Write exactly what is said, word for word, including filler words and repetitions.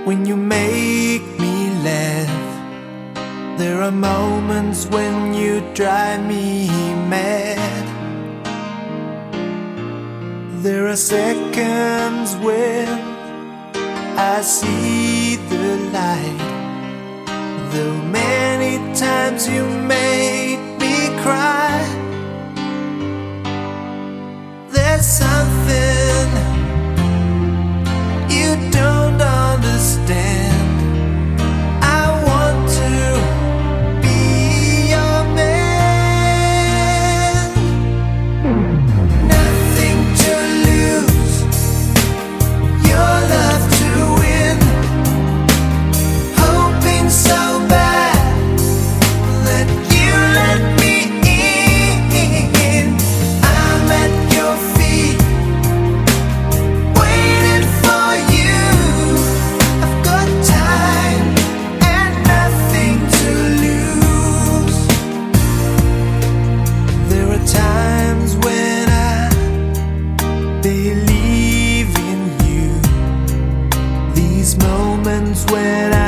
when you make me laugh. There are moments when you drive me mad. There are seconds when I see the light. Though many times you made me cry, there's something you don't understand. I want to be your man. Nothing to lose, your love to win. Hoping so bad that you let me in. I'm at your feet, waiting for you. I've got time and nothing to lose. There are times when I believe in you. These moments when I